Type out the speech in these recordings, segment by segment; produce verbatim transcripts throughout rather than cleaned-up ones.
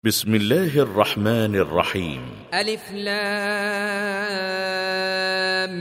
بسم الله الرحمن الرحيم. ألف لام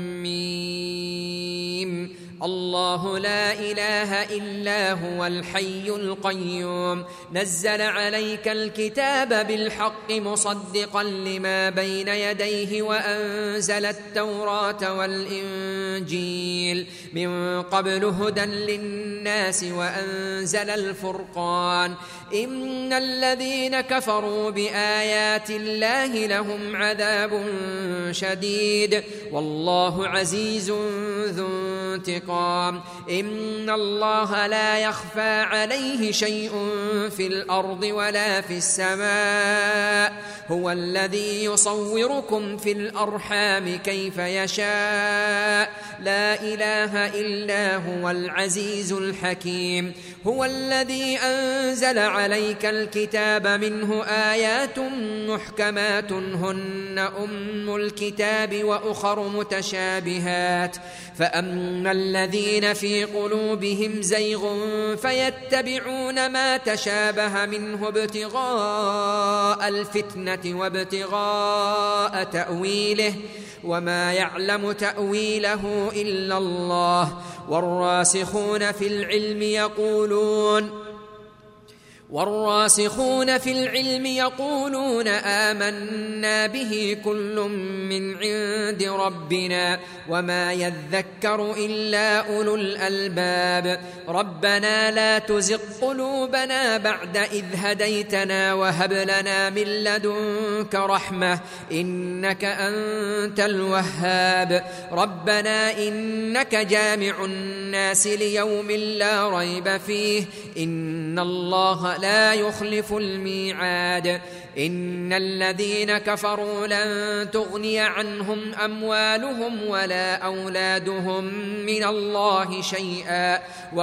ميم. الله لا إله إلا هو الحي القيوم نزل عليك الكتاب بالحق مصدقا لما بين يديه وأنزل التوراة والإنجيل من قبل هدى للناس وأنزل الفرقان إن الذين كفروا بآيات الله لهم عذاب شديد والله عزيز ذو انتقام إن الله لا يخفى عليه شيء في الأرض ولا في السماء هو الذي يصوركم في الأرحام كيف يشاء لا إله إلا هو العزيز الحكيم هو الذي أنزل عليك الكتاب منه آيات محكمات هن أم الكتاب وأخر متشابهات فأما الذين في قلوبهم زيغ فيتبعون ما تشابه منه ابتغاء الفتنة وابتغاء تأويله وما يعلم تأويله إلا الله والراسخون في العلم يقولون والراسخون في العلم يقولون آمنا به كل من عند ربنا وما يذكر إلا أولو الألباب ربنا لا تزغ قلوبنا بعد إذ هديتنا وهب لنا من لدنك رحمة إنك أنت الوهاب ربنا إنك جامع الناس ليوم لا ريب فيه إن الله لا يخلف الميعاد إن الذين كفروا لن تغني عنهم أموالهم ولا أولادهم من الله شيئا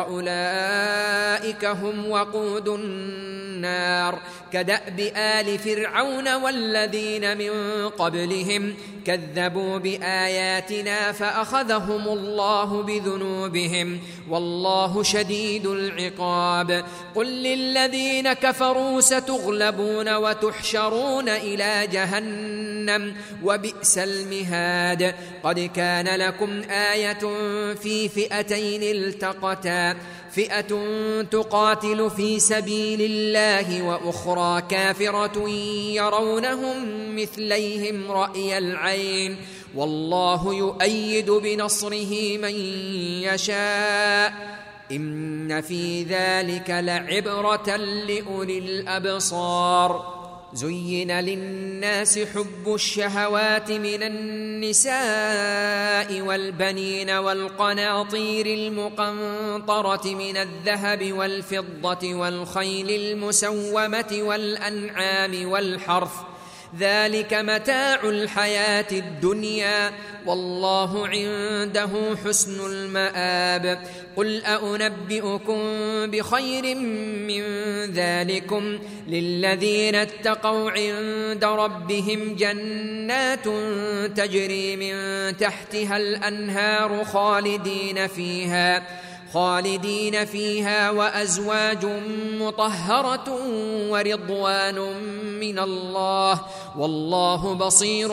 وأولئك هم وقود النار كدأب آل فرعون والذين من قبلهم كذبوا بآياتنا فأخذهم الله بذنوبهم والله شديد العقاب قل للذين كفروا ستغلبون وتحشرون إلى جهنم وبئس المهاد قد كان لكم آية في فئتين التقتا فئة تقاتل في سبيل الله وأخرى كافرة يرونهم مثليهم رأي العين والله يؤيد بنصره من يشاء إن في ذلك لعبرة لأولي الأبصار زين للناس حب الشهوات من النساء والبنين والقناطير المقنطرة من الذهب والفضة والخيل المسومة والأنعام والحرث ذلك متاع الحياة الدنيا والله عنده حسن المآب قل أنبئكم بخير من ذلكم للذين اتقوا عند ربهم جنات تجري من تحتها الأنهار خالدين فيها خالدين فيها وأزواج مطهرة ورضوان من الله والله بصير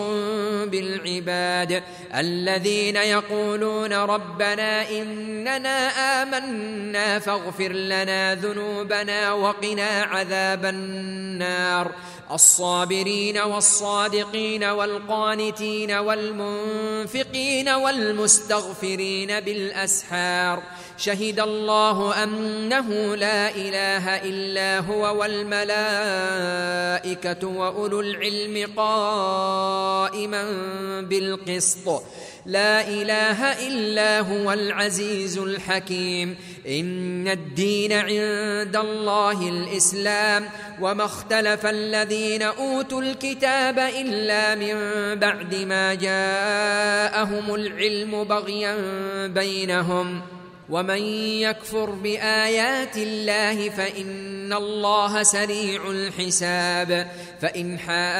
بالعباد الذين يقولون ربنا إننا آمنا فاغفر لنا ذنوبنا وقنا عذاب النار الصابرين والصادقين والقانتين والمنفقين والمستغفرين بالأسحار شهد الله أنه لا إله إلا هو والملائكة وأولو العلم قائما بالقسط لا إله إلا هو العزيز الحكيم إن الدين عند الله الإسلام وما اختلف الذين أوتوا الكتاب إلا من بعد ما جاءهم العلم بغيا بينهم ومن يكفر بآيات الله فإن الله سريع الحساب فإن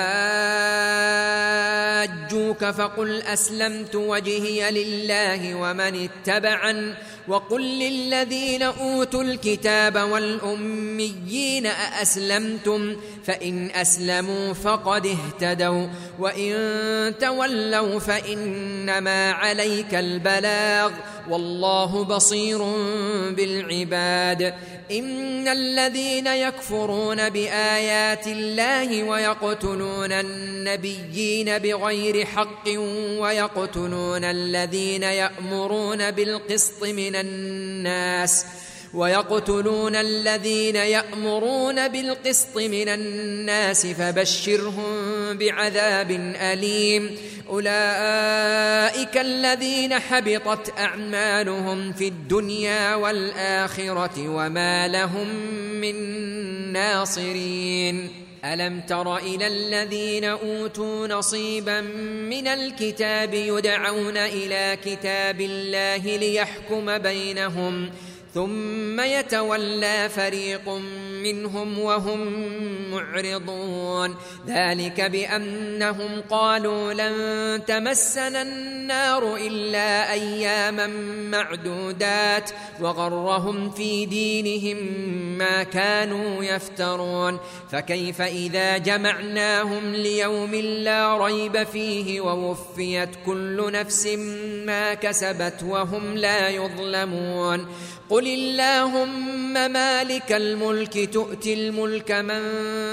حاجوك فقل أسلمت وجهي لله ومن اتبعن وقل للذين أوتوا الكتاب والأميين أأسلمتم فإن أسلموا فقد اهتدوا وإن تولوا فإنما عليك البلاغ والله بصير بالعباد. إن الذين يكفرون بآيات الله ويقتلون النبيين بغير حق ويقتلون الذين يأمرون بالقسط من الناس ويقتلون الذين يأمرون بالقسط من الناس فبشرهم بعذاب أليم. أولئك الذين حبطت أعمالهم في الدنيا والآخرة وما لهم من ناصرين. ألم تر إلى الذين أوتوا نصيبا من الكتاب يدعون إلى كتاب الله ليحكم بينهم ثم يتولى فريق منهم وهم معرضون. ذلك بأنهم قالوا لن تمسنا النار إلا أياما معدودات وغرهم في دينهم ما كانوا يفترون. فكيف إذا جمعناهم ليوم لا ريب فيه ووفيت كل نفس ما كسبت وهم لا يظلمون. قل اللهم مالك الملك تؤتي الملك من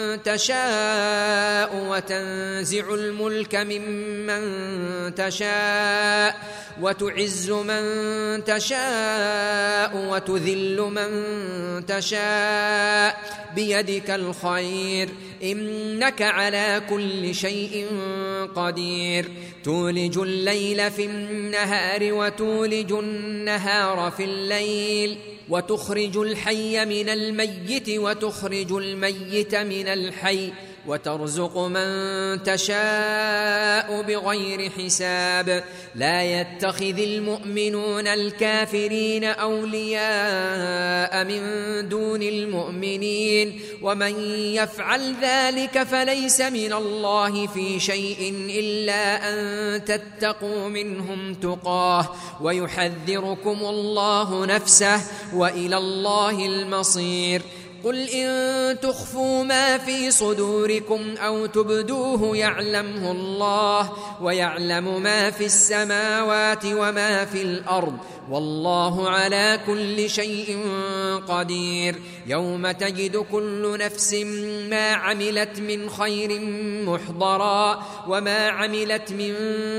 تشاء وتنزع الملك ممن تشاء وتعز من تشاء وتذل من تشاء بيدك الخير إنك على كل شيء قدير. تولج الليل في النهار وتولج النهار في الليل وتخرج الحي من الميت وتخرج الميت من الحي وترزق من تشاء بغير حساب. لا يتخذ المؤمنون الكافرين أولياء من دون المؤمنين ومن يفعل ذلك فليس من الله في شيء إلا أن تتقوا منهم تقاه ويحذركم الله نفسه وإلى الله المصير. قل إن تخفوا ما في صدوركم أو تبدوه يعلمه الله ويعلم ما في السماوات وما في الأرض والله على كل شيء قدير. يوم تجد كل نفس ما عملت من خير محضرا وما عملت من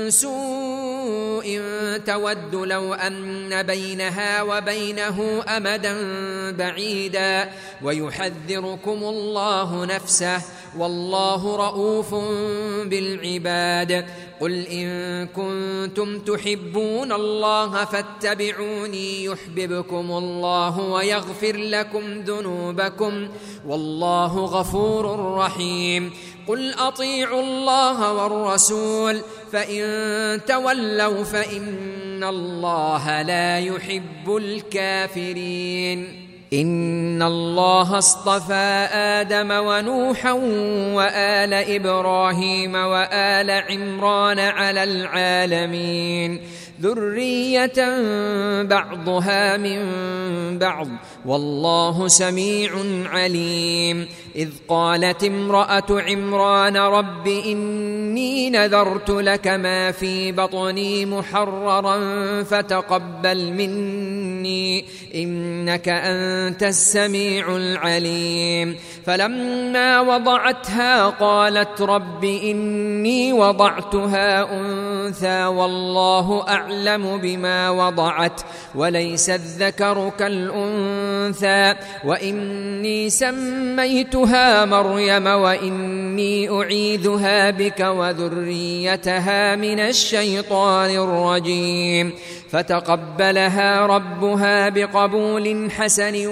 سوء تود لو أن بينها وبينه أمدا بعيدا ويحذركم الله نفسه والله رؤوف بالعباد. قل إن كنتم تحبون الله فاتبعوني يحببكم الله ويغفر لكم ذنوبكم والله غفور رحيم. قل أطيعوا الله والرسول فإن تولوا فإن الله لا يحب الكافرين. إن الله اصطفى آدم ونوحا وآل إبراهيم وآل عمران على العالمين ذرية بعضها من بعض والله سميع عليم. إذ قالت امرأة عمران رب إني نذرت لك ما في بطني محررا فتقبل مني إنك أنت السميع العليم. فلما وضعتها قالت رب إني وضعتها أنثى والله أعلم بما وضعت وليس الذكر كالأنثى وإني سميتها مريم وإني أعيذها بك وذريتها من الشيطان الرجيم. فتقبلها ربها بقبول حسن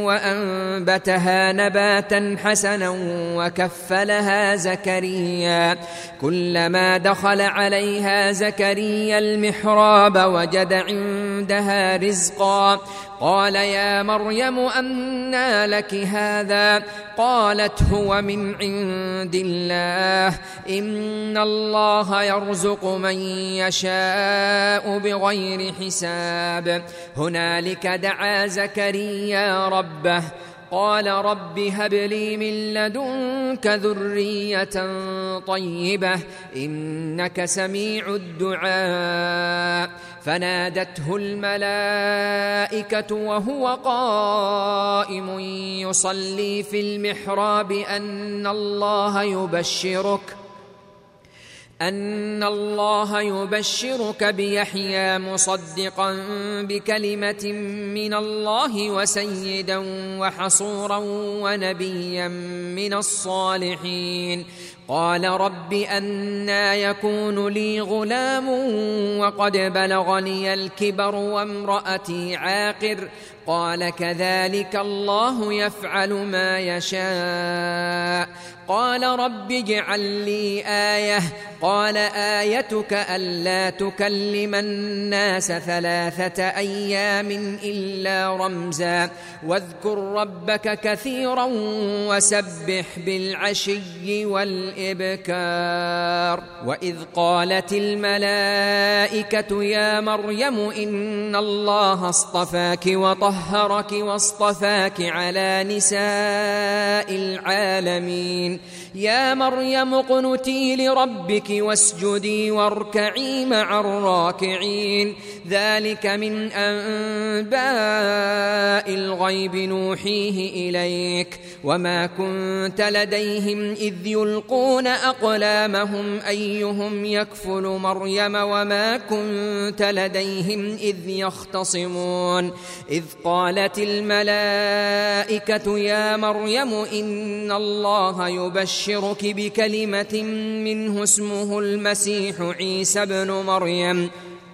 وأنبتها نباتا حسنا وكفلها زكريا. كلما دخل عليها زكريا المحراب وجد عندها رزقا قال يا مريم أنى لك هذا قالت هو من عند الله إن الله يرزق من يشاء بغير حساب. هنالك دعا زكريا ربه قال رب هب لي من لدنك ذرية طيبة إنك سميع الدعاء فنادته الملائكة وهو قائم يصلي في المحراب أن الله يبشرك أن الله يبشرك بيحيى مصدقا بكلمة من الله وسيدا وحصورا ونبيا من الصالحين قال رب أنى يكون لي غلام وقد بلغني الكبر وامرأتي عاقر قال كذلك الله يفعل ما يشاء قال رب اجعل لي آية قال آيتك ألا تكلم الناس ثلاثة أيام إلا رمزا واذكر ربك كثيرا وسبح بالعشي والإبكار وإذ قالت الملائكة يا مريم إن الله اصطفاك وطهرك واصطفاك على نساء العالمين يا مريم اقنتي لربك واسجدي واركعي مع الراكعين ذلك من أنباء الغيب نوحيه إليك وما كنت لديهم إذ يلقون أقلامهم أيهم يكفل مريم وما كنت لديهم إذ يختصمون إذ قالت الملائكة يا مريم إن الله يبشرك بكلمة منه اسمه المسيح عيسى بن مريم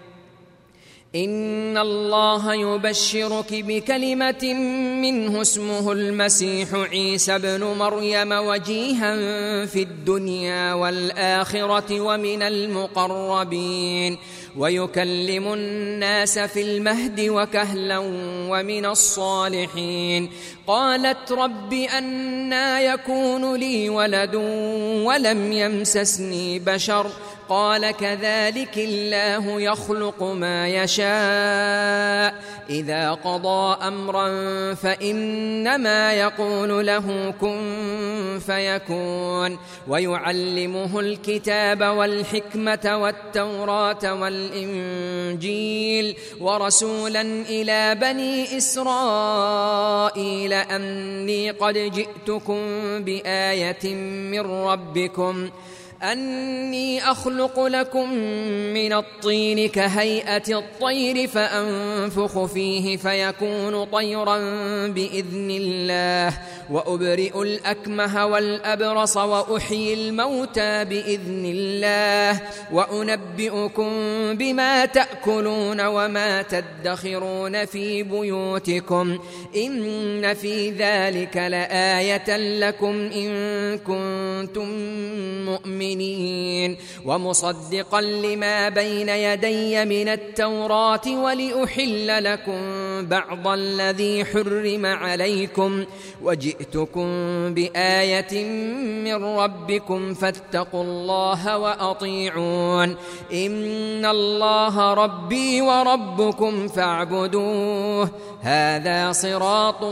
إن الله يبشرك بكلمة منه اسمه المسيح عيسى بن مريم وجيها في الدنيا والآخرة ومن المقربين ويكلم الناس في المهد وكهلا ومن الصالحين قالت رب أنى يكون لي ولد ولم يمسسني بشر قال كذلك الله يخلق ما يشاء إذا قضى أمرا فإنما يقول له كن فيكون ويعلمه الكتاب والحكمة والتوراة والإنجيل ورسولا إلى بني إسرائيل أني قد جئتكم بآية من ربكم أني أخلق لكم من الطين كهيئة الطير فأنفخ فيه فيكون طيرا بإذن الله وأبرئ الأكمه والأبرص وأحيي الموتى بإذن الله وأنبئكم بما تأكلون وما تدخرون في بيوتكم إن في ذلك لآية لكم إن كنتم مؤمنين ومصدقا لما بين يدي من التوراة ولأحل لكم بعض الذي حرم عليكم وجئتكم بآية من ربكم فاتقوا الله وأطيعون إن الله ربي وربكم فاعبدوه هذا صراط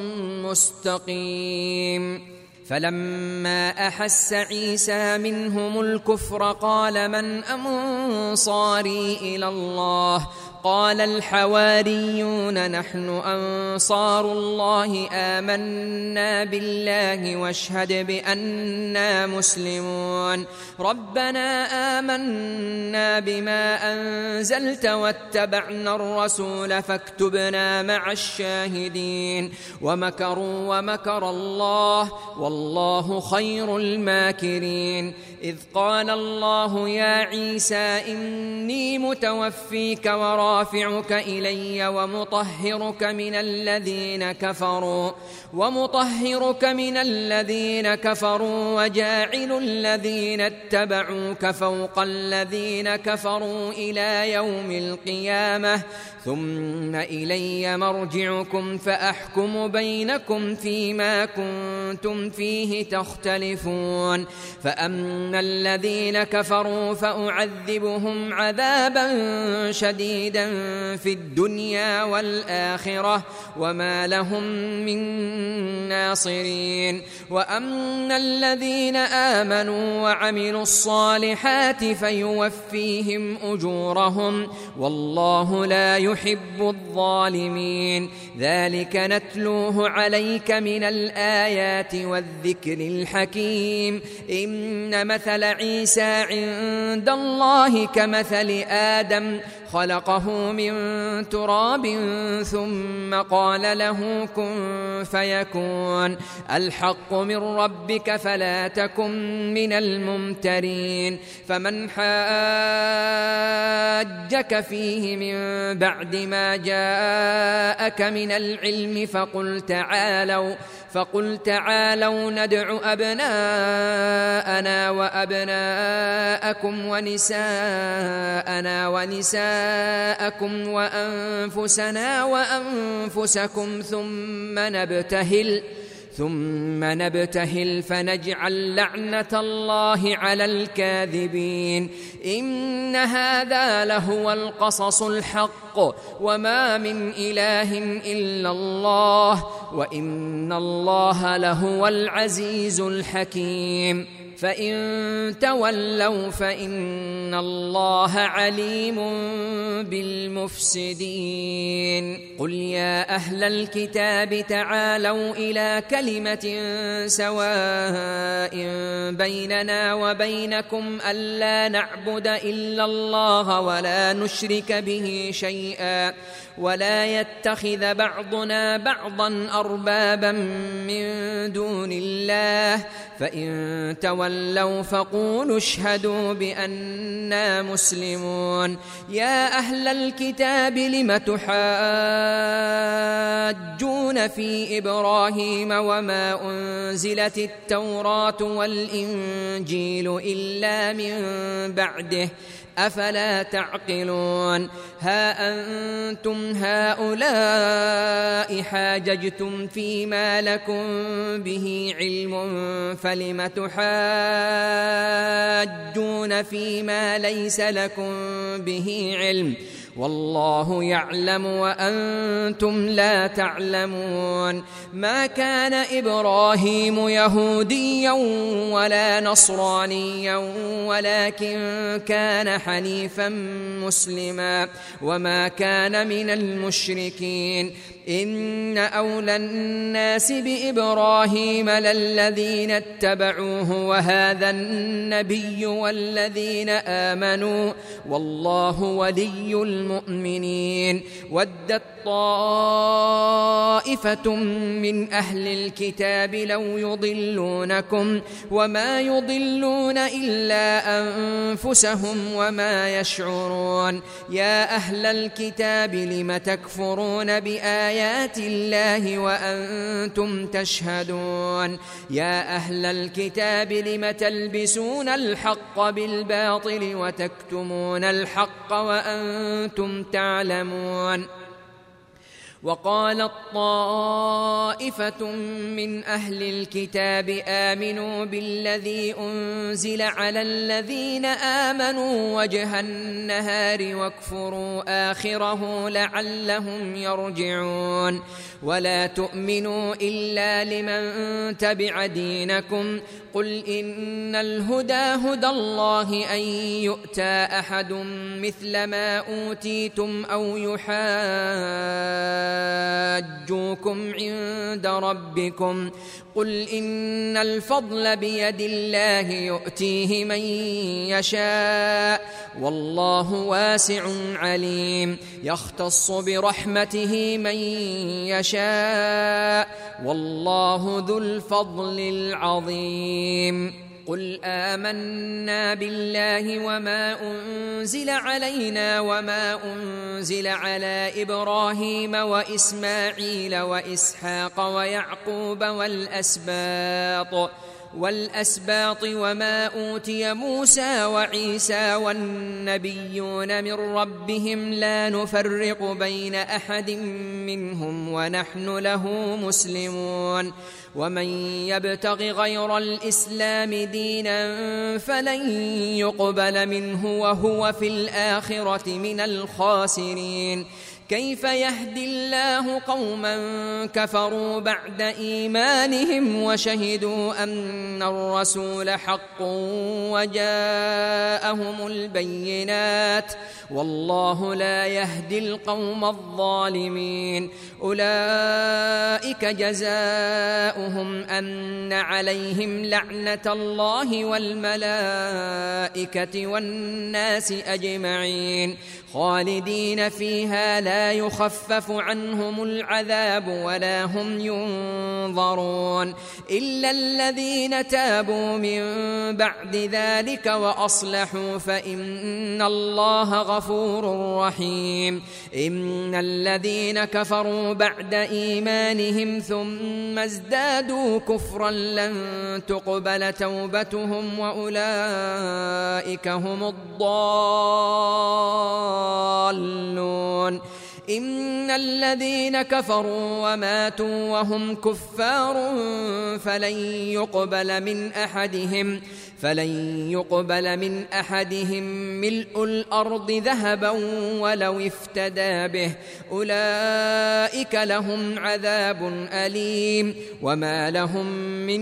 مستقيم فلما أحس عيسى منهم الكفر قال من أنصاري إلى الله قال الحواريون نحن أنصار الله آمنا بالله واشهد بأننا مسلمون ربنا آمنا بما أنزلت واتبعنا الرسول فاكتبنا مع الشاهدين ومكروا ومكر الله والله خير الماكرين إذ قال الله يا عيسى إني متوفيك ورافعك إلي ومطهرك من الذين كفروا ومطهرك من الذين كفروا وجاعل الذين الذين اتبعوك فوق الذين كفروا إلى يوم القيامة ثم إلي مرجعكم فأحكم بينكم فيما كنتم فيه تختلفون فأما الذين كفروا فأعذبهم عذابا شديدا في الدنيا والآخرة وما لهم من ناصرين وأما الذين آمنوا وعملوا الصالحات فيوفيهم أجورهم والله لا يحب الظالمين ذلك نتلوه عليك من الآيات والذكر الحكيم إن مثل عيسى عند الله كمثل آدم خلقه من تراب ثم قال له كن فيكون الحق من ربك فلا تكن من الممترين فمن حاجك فيه من بعد ما جاءك من العلم فقل تعالوا فقل تعالوا ندع أبناءنا وأبناءكم ونساءنا ونساءكم وأنفسنا وأنفسكم ثم نبتهل ثم نبتهل فنجعل لعنة الله على الكاذبين إن هذا لهو القصص الحق وما من إله إلا الله وإن الله لهو العزيز الحكيم فإن تولوا فإن الله عليم بالمفسدين قل يا أهل الكتاب تعالوا إلى كلمة سواء بيننا وبينكم ألا نعبد إلا الله ولا نشرك به شيئا ولا يتخذ بعضنا بعضا أربابا من دون الله فإن تولوا فقولوا اشهدوا بأننا مسلمون يا أهل الكتاب لم تحاجون في إبراهيم وما أنزلت التوراة والإنجيل إلا من بعده أفلا تعقلون ها أنتم هؤلاء حاججتم فيما لكم به علم فلم تحاجون فيما ليس لكم به علم والله يعلم وأنتم لا تعلمون ما كان إبراهيم يهوديا ولا نصرانيا ولكن كان حنيفا مسلما وما كان من المشركين إن أولى الناس بإبراهيم للذين اتبعوه وهذا النبي والذين آمنوا والله ولي المؤمنين ودت طائفة من أهل الكتاب لو يضلونكم وما يضلون إلا أنفسهم وما يشعرون يا أهل الكتاب لم تكفرون بآيات الله وأنتم تشهدون يا أهل الكتاب لم تلبسون الحق بالباطل وتكتمون الحق وأنتم تعلمون وقالت طائفة من أهل الكتاب آمنوا بالذي أنزل على الذين آمنوا وجه النهار واكفروا آخره لعلهم يرجعون ولا تؤمنوا إلا لمن تبع دينكم قل إن الهدى هدى الله أن يؤتى أحد مثل ما أوتيتم أو يحاجوكم عند ربكم قل إن الفضل بيد الله يؤتيه من يشاء والله واسع عليم يختص برحمته من يشاء والله ذو الفضل العظيم قل آمنا بالله وما أنزل علينا وما أنزل على إبراهيم وإسماعيل وإسحاق ويعقوب والأسباط والأسباط وما أوتي موسى وعيسى والنبيون من ربهم لا نفرق بين أحد منهم ونحن له مسلمون ومن يبتغ غير الإسلام دينا فلن يقبل منه وهو في الآخرة من الخاسرين كيف يهدي الله قوما كفروا بعد إيمانهم وشهدوا أن الرسول حق وجاءهم البينات والله لا يهدي القوم الظالمين أولئك جزاؤهم أن عليهم لعنة الله والملائكة والناس أجمعين خالدين فيها لا يخفف عنهم العذاب ولا هم ينظرون إلا الذين تابوا من بعد ذلك وأصلحوا فإن الله غفور رحيم إن الذين كفروا بعد إيمانهم ثم ازدادوا كفرا لن تقبل توبتهم وأولئك هم الضالون إن الذين كفروا وماتوا وهم كفار فلن يقبل من أحدهم فلن يقبل من أحدهم ملء الأرض ذهبا ولو افتدى به أولئك لهم عذاب أليم وما لهم من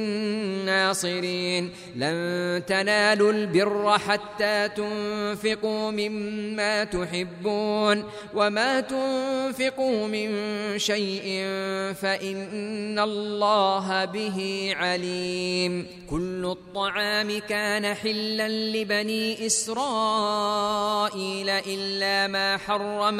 ناصرين لن تنالوا البر حتى تنفقوا مما تحبون وما تنفقوا من شيء فإن الله به عليم كل الطعام كان حلا لبني إسرائيل إلا ما حرم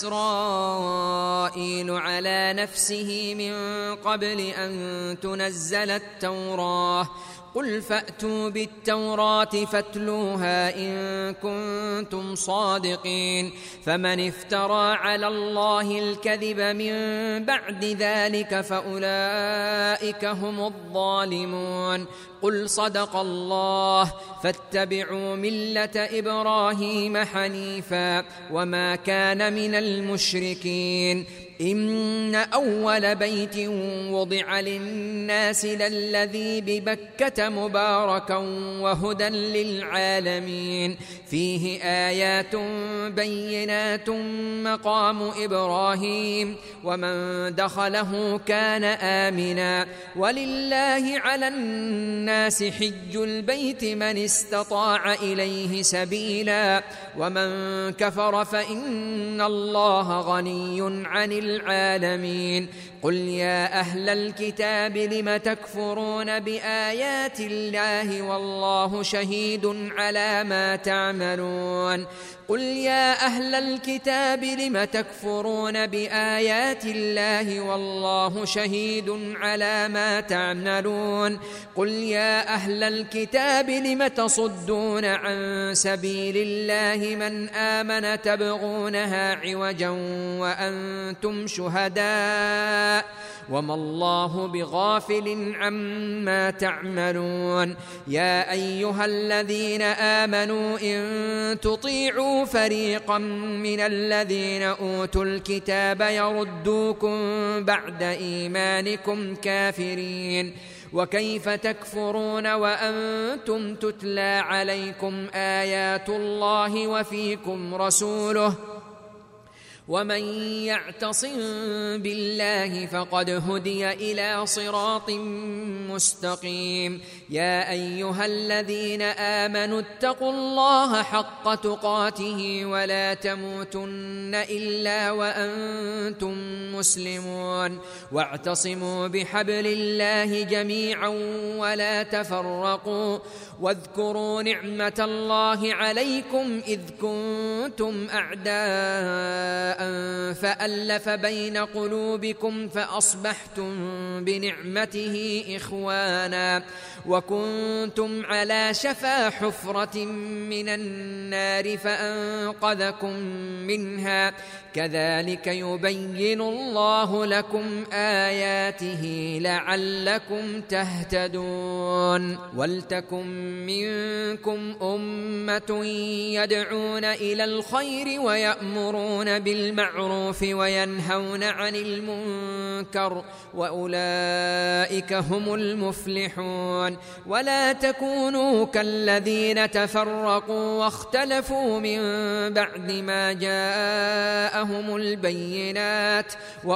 إسرائيل على نفسه من قبل أن تنزل التوراة قل فأتوا بالتوراة فاتلوها إن كنتم صادقين فمن افترى على الله الكذب من بعد ذلك فأولئك هم الظالمون قل صدق الله فاتبعوا ملة إبراهيم حنيفا وما كان من المشركين إن أول بيت وضع للناس للذي ببكة مباركا وهدى للعالمين فيه آيات بينات مقام إبراهيم ومن دخله كان آمنا ولله على الناس حج البيت من استطاع إليه سبيلا ومن كفر فإن الله غني عن العالمين قل يا أهل الكتاب لم تكفرون بآيات الله والله شهيد على ما تعملون قل يا أهل الكتاب لم تكفرون بآيات الله والله شهيد على ما تعملون قل يا أهل الكتاب لم تصدون عن سبيل الله من آمن تبغونها عوجا وأنتم شهداء وما الله بغافل عما تعملون يا أيها الذين آمنوا إن تطيعوا فريقا من الذين أوتوا الكتاب يردوكم بعد إيمانكم كافرين وكيف تكفرون وأنتم تتلى عليكم آيات الله وفيكم رسوله ومن يعتصم بالله فقد هدي إلى صراط مستقيم يا أيها الذين آمنوا اتقوا الله حق تقاته ولا تموتن إلا وأنتم مسلمون واعتصموا بحبل الله جميعا ولا تفرقوا واذكروا نعمة الله عليكم إذ كنتم أعداء فألف بين قلوبكم فأصبحتم بنعمته إخوانا وكنتم على شفا حفرة من النار فأنقذكم منها كذلك يبين الله لكم آياته لعلكم تهتدون ولتكن منكم أمة يدعون إلى الخير ويأمرون بالمعروف وينهون عن المنكر وأولئك هم المفلحون ولا تكونوا كالذين تفرقوا واختلفوا من بعد ما جاءهم البينات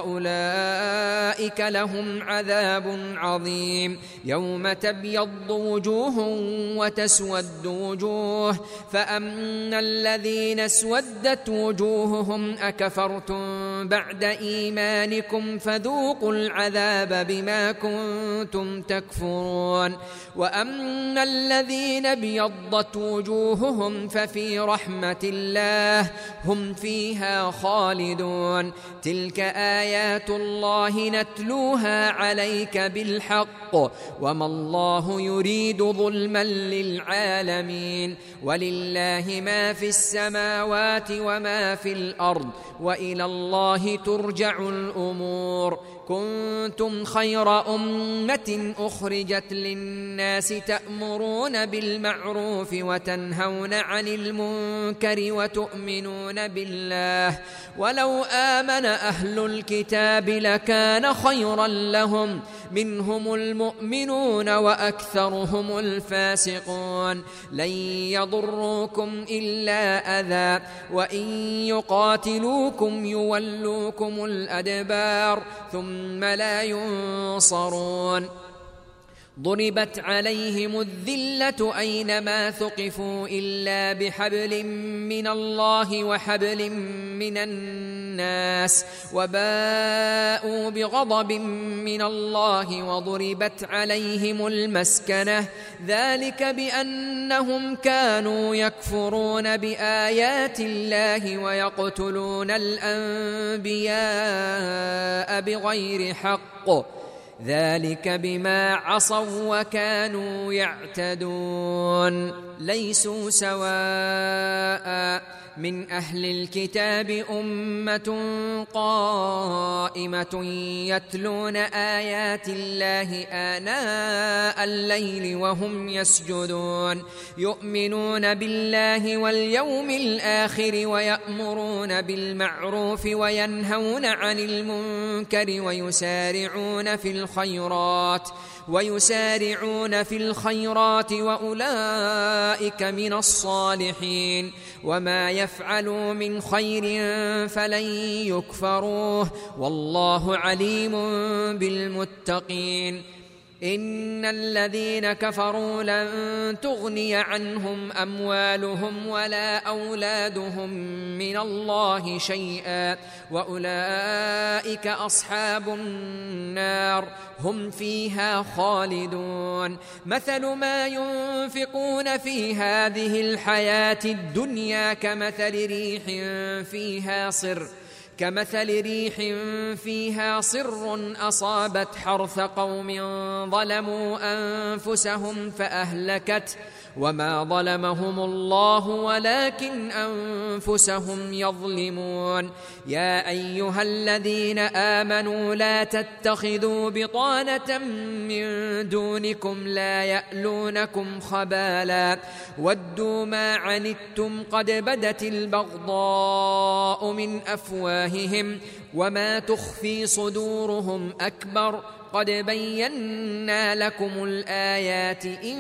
وأولئك لهم عذاب عظيم يوم تبيض وجوه وتسود وجوه فأما الذين اسودت وجوههم أكفرتم بعد إيمانكم فذوقوا العذاب بما كنتم تكفرون وأما الذين ابيضت وجوههم ففي رحمة الله هم فيها خالدون تلك آيات الله نتلوها عليك بالحق وما الله يريد ظلما للعالمين ولله ما في السماوات وما في الأرض وإلى الله ترجع الأمور كنتم خير أمة أخرجت للناس تأمرون بالمعروف وتنهون عن المنكر وتؤمنون بالله ولو آمن أهل الكتاب لكان خيرا لهم منهم المؤمنون وأكثرهم الفاسقون لن يضروكم إلا أذى وإن يقاتلوكم يولوكم الأدبار ثم لا ينصرون ضربت عليهم الذلة أينما ثقفوا إلا بحبل من الله وحبل من الناس وباءوا بغضب من الله وضربت عليهم المسكنة ذلك بأنهم كانوا يكفرون بآيات الله ويقتلون الأنبياء بغير حق ذلك بما عصوا وكانوا يعتدون ليسوا سواء من أهل الكتاب أمة قائمة يتلون آيات الله آناء الليل وهم يسجدون يؤمنون بالله واليوم الآخر ويأمرون بالمعروف وينهون عن المنكر ويسارعون في الخيرات ويسارعون في الخيرات وأولئك من الصالحين وما يفعلوا من خير فلن يكفروه والله عليم بالمتقين إن الذين كفروا لن تغني عنهم أموالهم ولا أولادهم من الله شيئا وأولئك أصحاب النار هم فيها خالدون مثل ما ينفقون في هذه الحياة الدنيا كمثل ريح فيها صر كمثل ريح فيها صر أصابت حرث قوم ظلموا أنفسهم فأهلكت وما ظلمهم الله ولكن أنفسهم يظلمون يا أيها الذين آمنوا لا تتخذوا بطانة من دونكم لا يألونكم خبالا ودوا ما عنتم قد بدت البغضاء من أفواههم وما تخفي صدورهم أكبر قد بينا لكم الآيات إن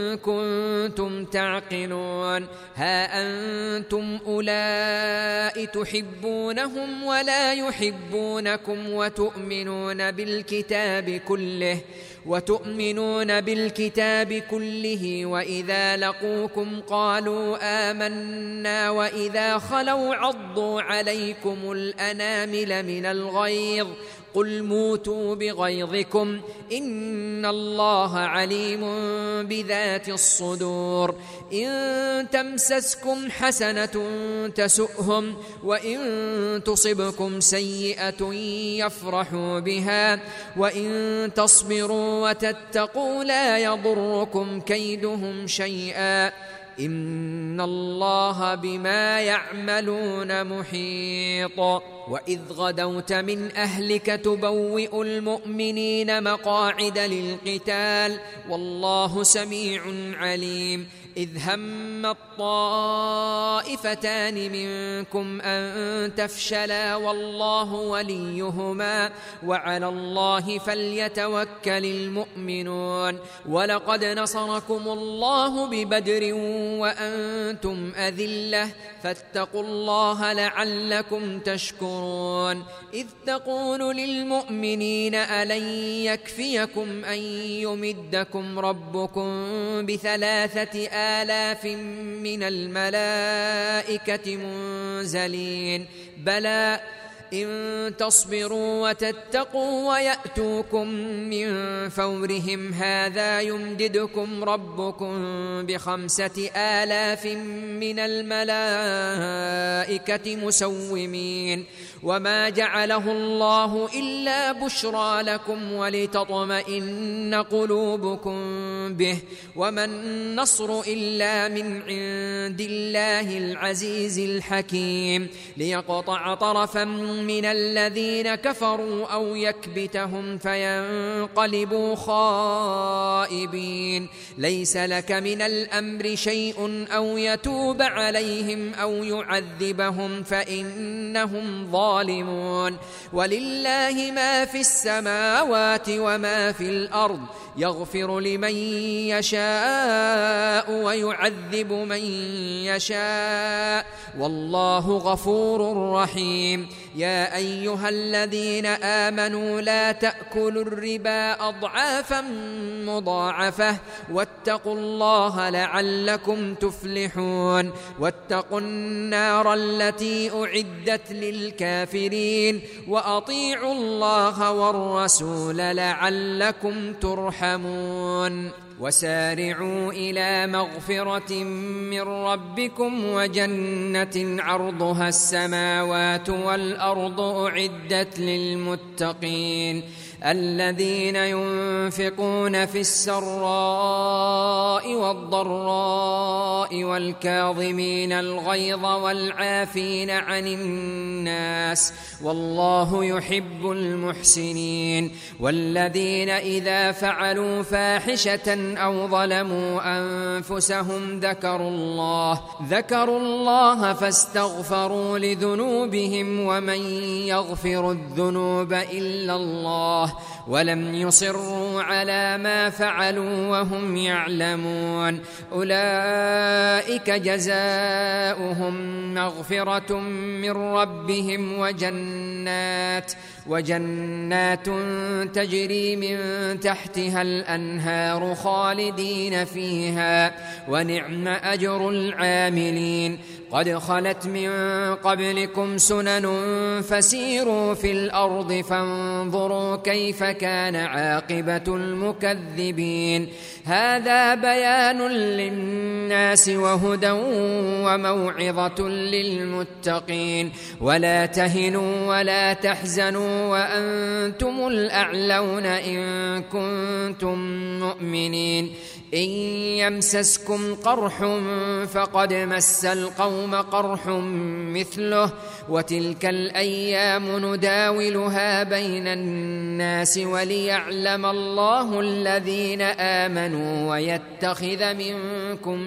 كنتم تعقلون ها أنتم أولئك تحبونهم ولا يحبونكم وتؤمنون بالكتاب كله وتؤمنون بالكتاب كله وإذا لقوكم قالوا آمنا وإذا خلوا عضوا عليكم الأنامل من الغيظ قل موتوا بغيظكم إن الله عليم بذات الصدور إن تمسسكم حسنة تسؤهم وإن تصبكم سيئة يفرحوا بها وإن تصبروا وتتقوا لا يضركم كيدهم شيئا إن الله بما يعملون محيط وإذ غدوت من أهلك تبوئ المؤمنين مقاعد للقتال والله سميع عليم إذ هم الطائفتان منكم أن تفشلا والله وليهما وعلى الله فليتوكل المؤمنون ولقد نصركم الله ببدر وأنتم أذلة فاتقوا الله لعلكم تشكرون إذ تقول للمؤمنين ألن يكفيكم أن يمدكم ربكم بثلاثة آلاف من الملائكة منزلين بلى إن تصبروا وتتقوا ويأتوكم من فورهم هذا يمددكم ربكم بخمسة آلاف من الملائكة مسومين وما جعله الله إلا بشرى لكم ولتطمئن قلوبكم به وما النصر إلا من عند الله العزيز الحكيم ليقطع طرفا من الذين كفروا أو يكبتهم فينقلبوا خائبين ليس لك من الأمر شيء أو يتوب عليهم أو يعذبهم فإنهم ظالمون ولله ما في السماوات وما في الأرض يغفر لمن يشاء ويعذب من يشاء والله غفور رحيم يا أيها الذين آمنوا لا تأكلوا الربا أضعافا مضاعفة واتقوا الله لعلكم تفلحون واتقوا النار التي أعدت للكافرين وأطيعوا الله والرسول لعلكم ترحمون وسارعوا إلى مغفرة من ربكم وجنة عرضها السماوات والأرض أعدت للمتقين الذين ينفقون في السراء والضراء والكاظمين الغيظ والعافين عن الناس والله يحب المحسنين والذين إذا فعلوا فاحشة أو ظلموا أنفسهم ذكروا الله ذكروا الله فاستغفروا لذنوبهم ومن يغفر الذنوب إلا الله ولم يصروا على ما فعلوا وهم يعلمون أولئك جزاؤهم مغفرة من ربهم وجنات وجنات تجري من تحتها الأنهار خالدين فيها ونعم أجر العاملين قد خلت من قبلكم سنن فسيروا في الأرض فانظروا كيف كان عاقبة المكذبين هذا بيان للناس وهدى وموعظة للمتقين ولا تهنوا ولا تحزنوا وأنتم الأعلون إن كنتم مؤمنين إن يمسسكم قرح فقد مس القوم قرح مثله وتلك الأيام نداولها بين الناس وليعلم الله الذين آمنوا ويتخذ منكم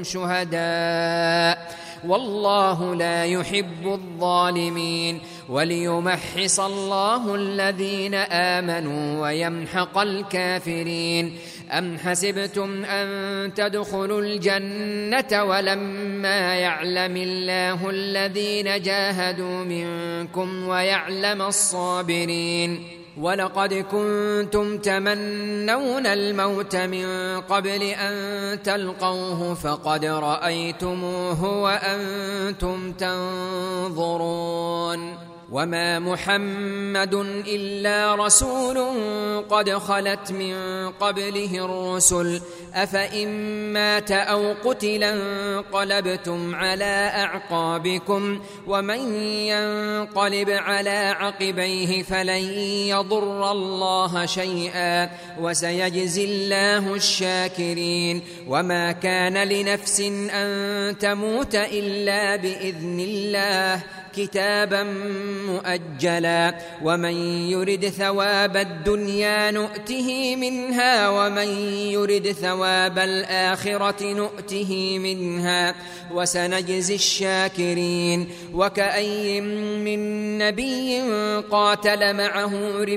شهداء والله لا يحب الظالمين وليمحص الله الذين آمنوا ويمحق الكافرين أم حسبتم أن تدخلوا الجنة ولما يعلم الله الذين جاهدوا منكم ويعلم الصابرين ولقد كنتم تمنون الموت من قبل أن تلقوه فقد رأيتموه وأنتم تنظرون وما محمد إلا رسول قد خلت من قبله الرسل أفإن مات أو قتل انقلبتم على أعقابكم ومن ينقلب على عقبيه فلن يضر الله شيئا وسيجزي الله الشاكرين وما كان لنفس أن تموت إلا بإذن الله كتابا مؤجلا ومن يرد ثواب الدنيا نؤته منها ومن يرد ثواب الآخرة نؤته منها وسنجزي الشاكرين وكأي من نبي قاتل معه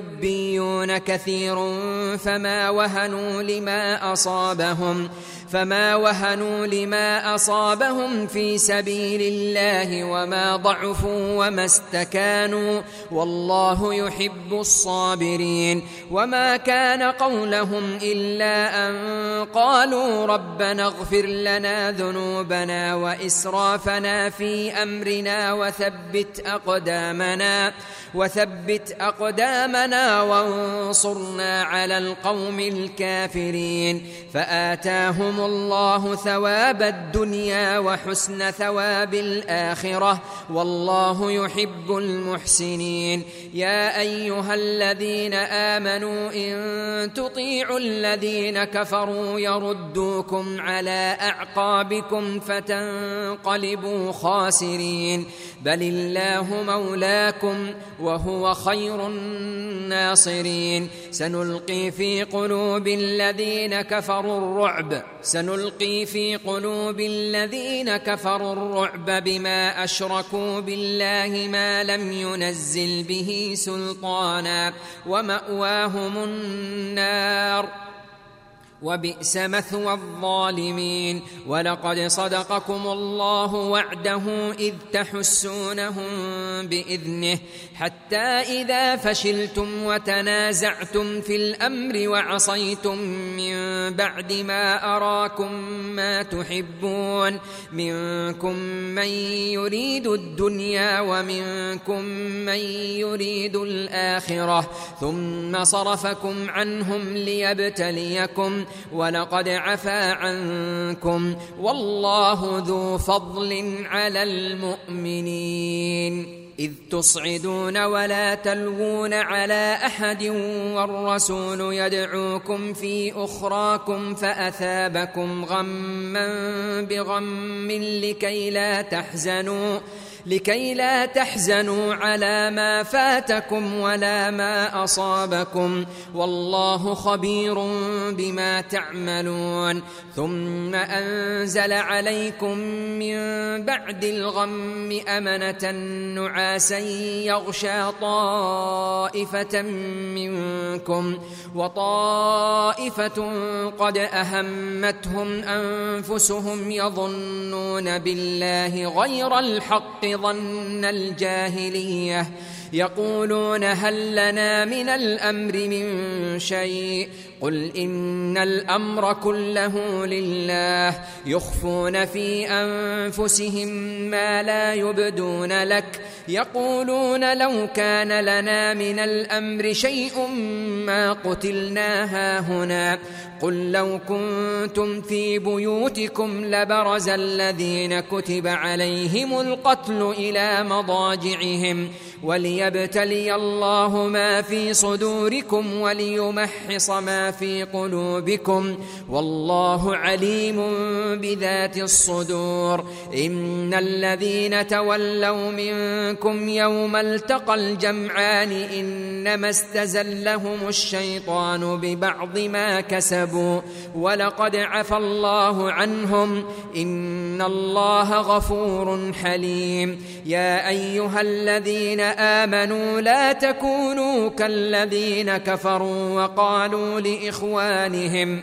ربيون كثير فما وهنوا لما أصابهم فما وهنوا لما أصابهم في سبيل الله وما ضعفوا وما استكانوا والله يحب الصابرين وما كان قولهم إلا أن قالوا ربنا اغفر لنا ذنوبنا وإسرافنا في أمرنا وثبت أقدامنا وثبت أقدامنا وانصرنا على القوم الكافرين فآتاهم الله ثواب الدنيا وحسن ثواب الآخرة والله يحب المحسنين يا أيها الذين آمنوا إن تطيعوا الذين كفروا يردوكم على أعقابكم فتنقلبوا خاسرين بل الله مولاكم وهو خير الناصرين سنلقي في قلوب الذين كفروا الرعب سنلقي في قلوب الذين كفروا الرعب بما أشركوا بالله ما لم ينزل به سلطانا ومأواهم النار وبئس مثوى الظالمين ولقد صدقكم الله وعده إذ تحسونهم بإذنه حتى إذا فشلتم وتنازعتم في الأمر وعصيتم من بعد ما أراكم ما تحبون منكم من يريد الدنيا ومنكم من يريد الآخرة ثم صرفكم عنهم ليبتليكم ولقد عفا عنكم والله ذو فضل على المؤمنين إذ تصعدون ولا تلوون على أحد والرسول يدعوكم في أخراكم فأثابكم غما بغم لكي لا تحزنوا لكي لا تحزنوا على ما فاتكم ولا ما أصابكم والله خبير بما تعملون ثم أنزل عليكم من بعد الغم أمنة نعاسا يغشى طائفة منكم وطائفة قد أهمتهم أنفسهم يظنون بالله غير الحق ظن الجاهلية يقولون هل لنا من الأمر من شيء قل إن الأمر كله لله يخفون في أنفسهم ما لا يبدون لك يقولون لو كان لنا من الأمر شيء ما قتلنا هاهنا قل لو كنتم في بيوتكم لبرز الذين كتب عليهم القتل إلى مضاجعهم وليبتلي الله ما في صدوركم وليمحص ما في قلوبكم والله عليم بذات الصدور إن الذين تولوا منكم يوم التقى الجمعان إنما استزلهم الشيطان ببعض ما كسبوا ولقد عفى الله عنهم إن الله غفور حليم يا أيها الذين آمنوا لا تكونوا كالذين كفروا وقالوا لإخوانهم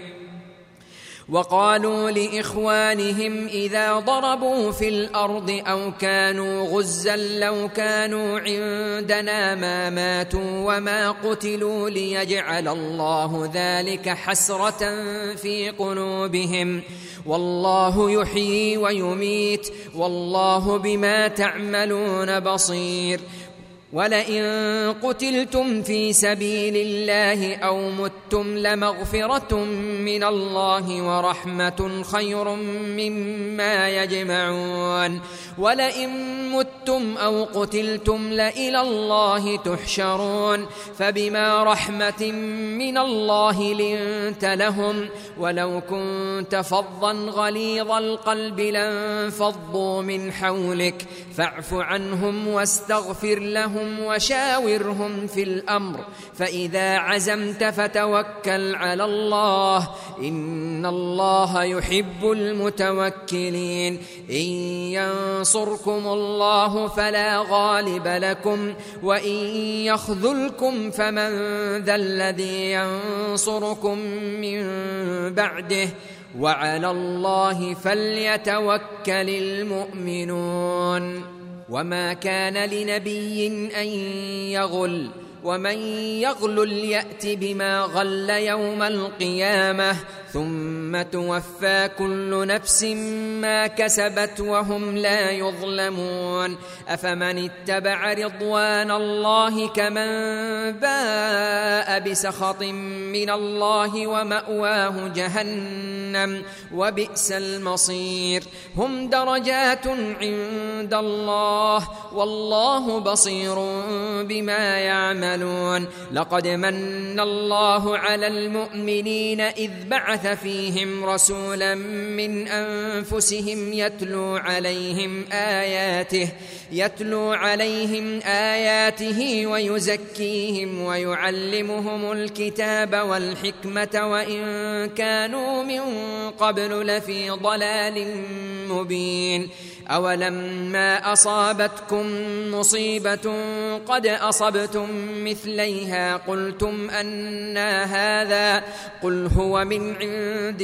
وقالوا لإخوانهم إذا ضربوا في الأرض أو كانوا غزا لو كانوا عندنا ما ماتوا وما قتلوا ليجعل الله ذلك حسرة في قلوبهم والله يحيي ويميت والله بما تعملون بصير ولئن قتلتم في سبيل الله أو متم لمغفرة من الله ورحمة خير مما يجمعون ولئن متم أو قتلتم لإلى الله تحشرون فبما رحمة من الله لنت لهم ولو كنت فظا غليظ القلب لانفضوا من حولك فاعف عنهم واستغفر لهم وشاورهم في الأمر فإذا عزمت فتوكل على الله إن الله يحب المتوكلين إن ينصركم الله فلا غالب لكم وإن يخذلكم فمن ذا الذي ينصركم من بعده وعلى الله فليتوكل المؤمنون وما كان لنبي أن يغل ومن يغلل يأت بما غل يوم القيامة ثم توفى كل نفس ما كسبت وهم لا يظلمون أفمن اتبع رضوان الله كمن باء بسخط من الله ومأواه جهنم وبئس المصير هم درجات عند الله والله بصير بما يعملون لقد من الله على المؤمنين إذ بعث فيهم رسولا من أنفسهم يتلو عليهم آياته يتلو عليهم آياته ويزكيهم ويعلمهم الكتاب والحكمة وإن كانوا من قبل لفي ضلال مبين أولما أصابتكم مصيبة قد أصبتم مثليها قلتم أنى هذا قل هو من عند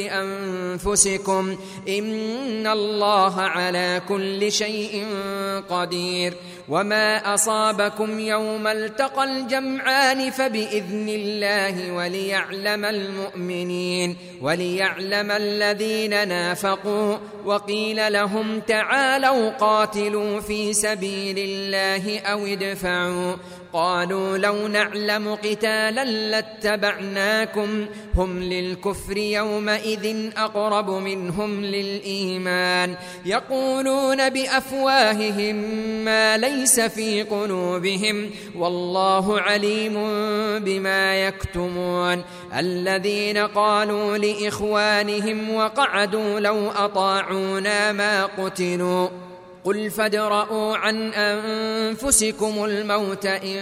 أنفسكم إن الله على كل شيء قدير وما أصابكم يوم التقى الجمعان فبإذن الله وليعلم المؤمنين وليعلم الذين نافقوا وقيل لهم تعالوا قاتلوا في سبيل الله أو ادفعوا قالوا لو نعلم قتالا لاتبعناكم هم للكفر يومئذ أقرب منهم للإيمان يقولون بأفواههم ما ليس في قلوبهم والله عليم بما يكتمون الذين قالوا لإخوانهم وقعدوا لو أطاعونا ما قتلوا قل فادرءوا عن أنفسكم الموت إن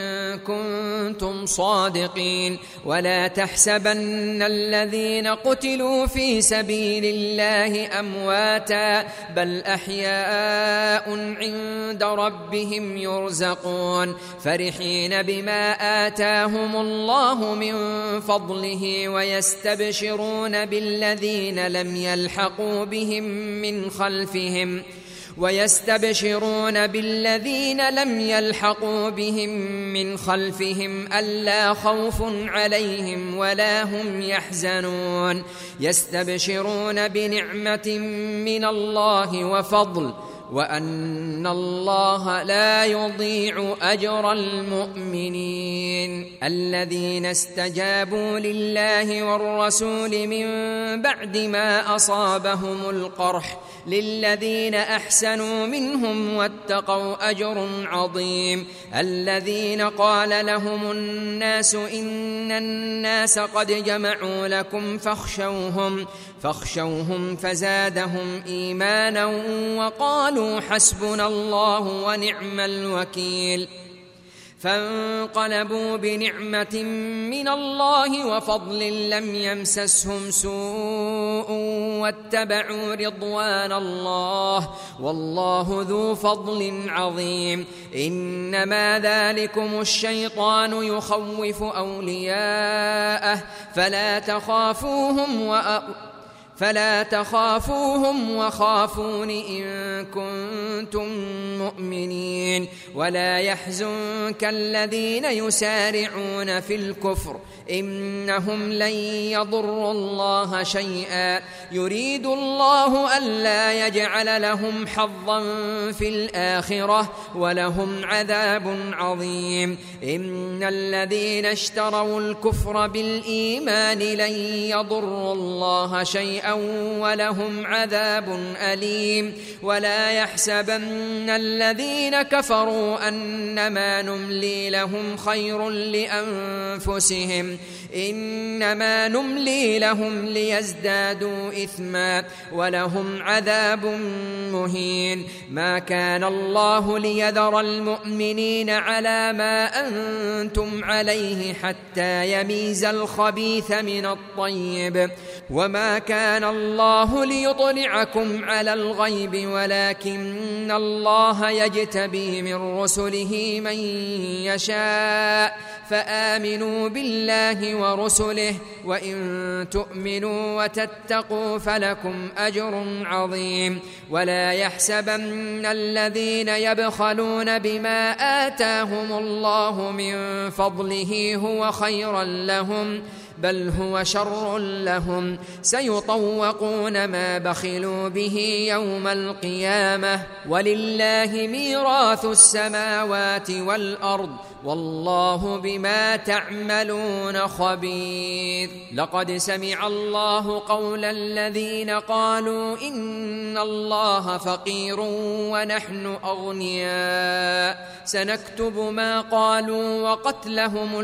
كنتم صادقين ولا تحسبن الذين قتلوا في سبيل الله أمواتا بل أحياء عند ربهم يرزقون فرحين بما آتاهم الله من فضله ويستبشرون بالذين لم يلحقوا بهم من خلفهم ويستبشرون بالذين لم يلحقوا بهم من خلفهم ألا خوف عليهم ولا هم يحزنون يستبشرون بنعمة من الله وفضل وأن الله لا يضيع أجر المؤمنين الذين استجابوا لله والرسول من بعد ما أصابهم القرح للذين أحسنوا منهم واتقوا أجر عظيم الذين قال لهم الناس إن الناس قد جمعوا لكم فاخشوهم فاخشوهم فزادهم إيمانا وقالوا حسبنا الله ونعم الوكيل فانقلبوا بنعمة من الله وفضل لم يمسسهم سوء واتبعوا رضوان الله والله ذو فضل عظيم إنما ذلكم الشيطان يخوف أولياءه فلا تخافوهم وأ فلا تخافوهم وخافون إن كنتم مؤمنين ولا يحزنك الذين يسارعون في الكفر إنهم لن يضروا الله شيئا يريد الله ألا يجعل لهم حظا في الآخرة ولهم عذاب عظيم إن الذين اشتروا الكفر بالإيمان لن يضروا الله شيئا ولهم عذاب أليم ولا يحسبن الذين كفروا أنما نملي لهم خير لأنفسهم إنما نملي لهم ليزدادوا إثما ولهم عذاب مهين ما كان الله ليذر المؤمنين على ما أنتم عليه حتى يميز الخبيث من الطيب وما كان الله ليطلعكم على الغيب ولكن الله يجتبي من رسله من يشاء فآمنوا بالله ورسله وإن تؤمنوا وتتقوا فلكم أجر عظيم ولا يحسبن الذين يبخلون بما آتاهم الله من فضله هو خيرا لهم بل هو شر لهم سيطوقون ما بخلوا به يوم القيامة ولله ميراث السماوات والأرض والله بما تعملون خبير لقد سمع الله قول الذين قالوا إن الله فقير ونحن أغنياء سنكتب ما قالوا وقتلهم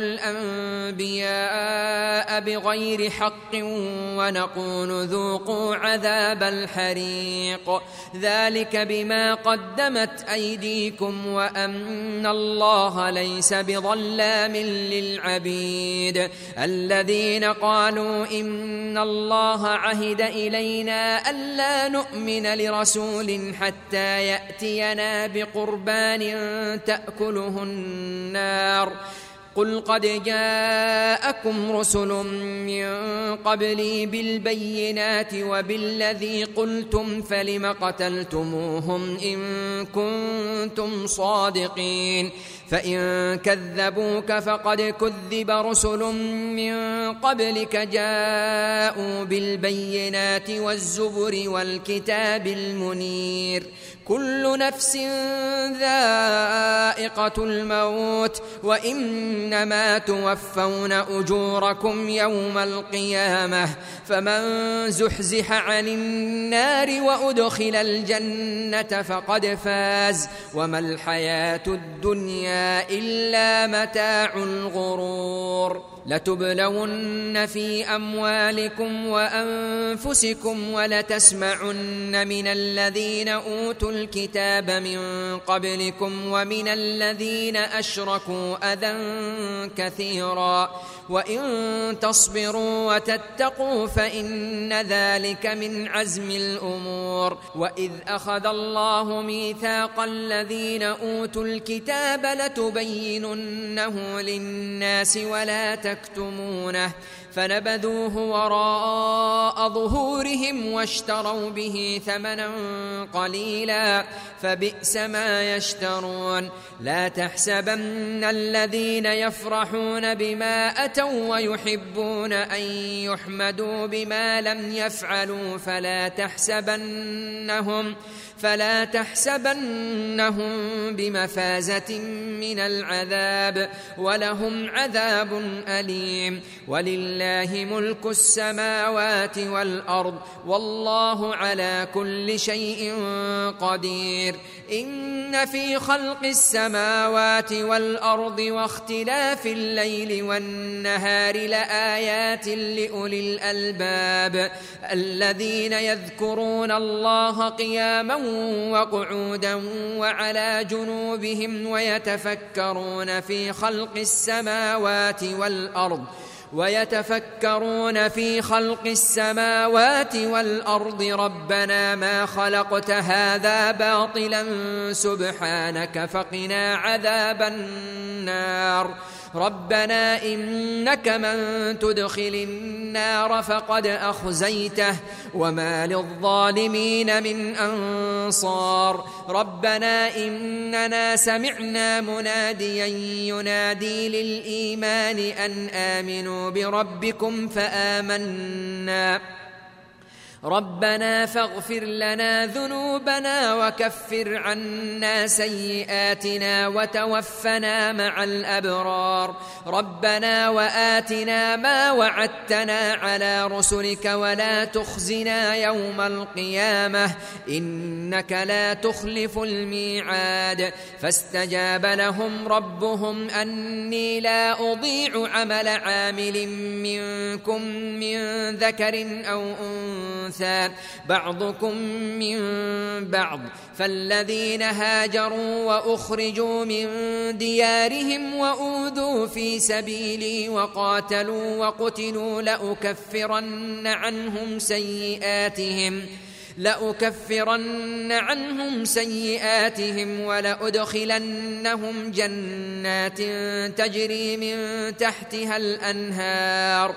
الأنبياء بغير حق ونقول ذوقوا عذاب الحريق ذلك بما قدمت أيديكم وأن الله ليس بظلام للعبيد الذين قالوا إن الله عهد إلينا ألا نؤمن لرسول حتى يأتينا بقربان تأكله النار قل قد جاءكم رسل من قبلي بالبينات وبالذي قلتم فلم قتلتموهم إن كنتم صادقين فإن كذبوك فقد كذب رسل من قبلك جاءوا بالبينات والزبر والكتاب المنير كل نفس ذائقة الموت وإنما توفون أجوركم يوم القيامة فمن زحزح عن النار وأدخل الجنة فقد فاز وما الحياة الدنيا إلا متاع الغرور لتبلون في أموالكم وأنفسكم ولتسمعن من الذين أوتوا الكتاب من قبلكم ومن الذين أشركوا أذى كثيرا وإن تصبروا وتتقوا فإن ذلك من عزم الأمور وإذ أخذ الله ميثاق الذين أوتوا الكتاب لتبيننه للناس ولا تكتمونه فنبذوه وراء ظهورهم واشتروا به ثمنا قليلا فبئس ما يشترون لا تحسبن الذين يفرحون بما أتوا ويحبون أن يحمدوا بما لم يفعلوا فلا تحسبنهم فلا تحسبنهم بمفازة من العذاب ولهم عذاب أليم ولله ملك السماوات والأرض والله على كل شيء قدير إن في خلق السماوات والأرض واختلاف الليل والنهار لآيات لأولي الألباب الذين يذكرون الله قياما وقعودا وعلى جنوبهم ويتفكرون في خلق السماوات والأرض ويتفكرون في خلق السماوات والأرض ربنا ما خلقت هذا باطلا سبحانك فقنا عذاب النار ربنا إنك من تدخل النار فقد أخزيته وما للظالمين من أنصار ربنا إننا سمعنا مناديا ينادي للإيمان أن آمنوا بربكم فآمنا ربنا فاغفر لنا ذنوبنا وكفر عنا سيئاتنا وتوفنا مع الأبرار ربنا وآتنا ما وعدتنا على رسلك ولا تخزنا يوم القيامة إنك لا تخلف الميعاد فاستجاب لهم ربهم أني لا أضيع عمل عامل منكم من ذكر أو أنثى بعضكم من بعض فالذين هاجروا وأخرجوا من ديارهم وأوذوا في سبيلي وقاتلوا وقتلوا لأكفرن عنهم سيئاتهم لأكفرن عنهم سيئاتهم ولأدخلنهم جنات تجري من تحتها الأنهار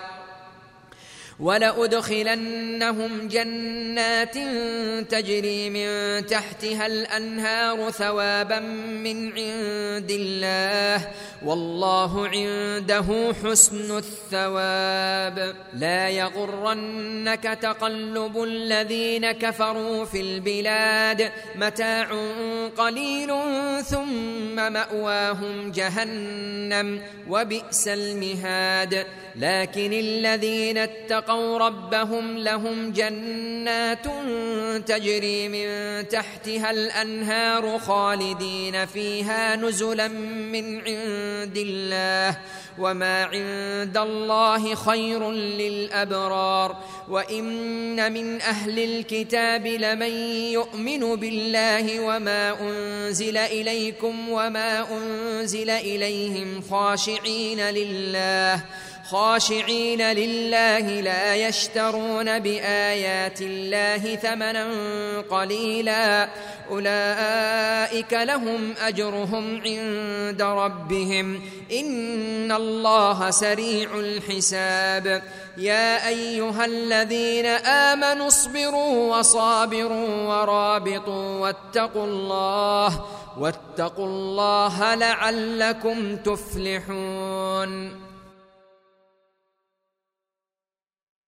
ولأدخلنهم جنات تجري من تحتها الأنهار ثوابا من عند الله والله عنده حسن الثواب لا يغرنك تقلب الذين كفروا في البلاد متاع قليل ثم مأواهم جهنم وبئس المهاد لكن الذين اتقوا ربهم لهم جنات تجري من تحتها الأنهار خالدين فيها نزلا من عند الله وما عند الله خير للأبرار وإن من أهل الكتاب لمن يؤمن بالله وما أنزل إليكم وما أنزل إليهم خاشعين لله خاشعين لله لا يشترون بآيات الله ثمنا قليلا أولئك لهم أجرهم عند ربهم إن الله سريع الحساب يا أيها الذين آمنوا اصبروا وصابروا ورابطوا واتقوا الله واتقوا الله لعلكم تفلحون.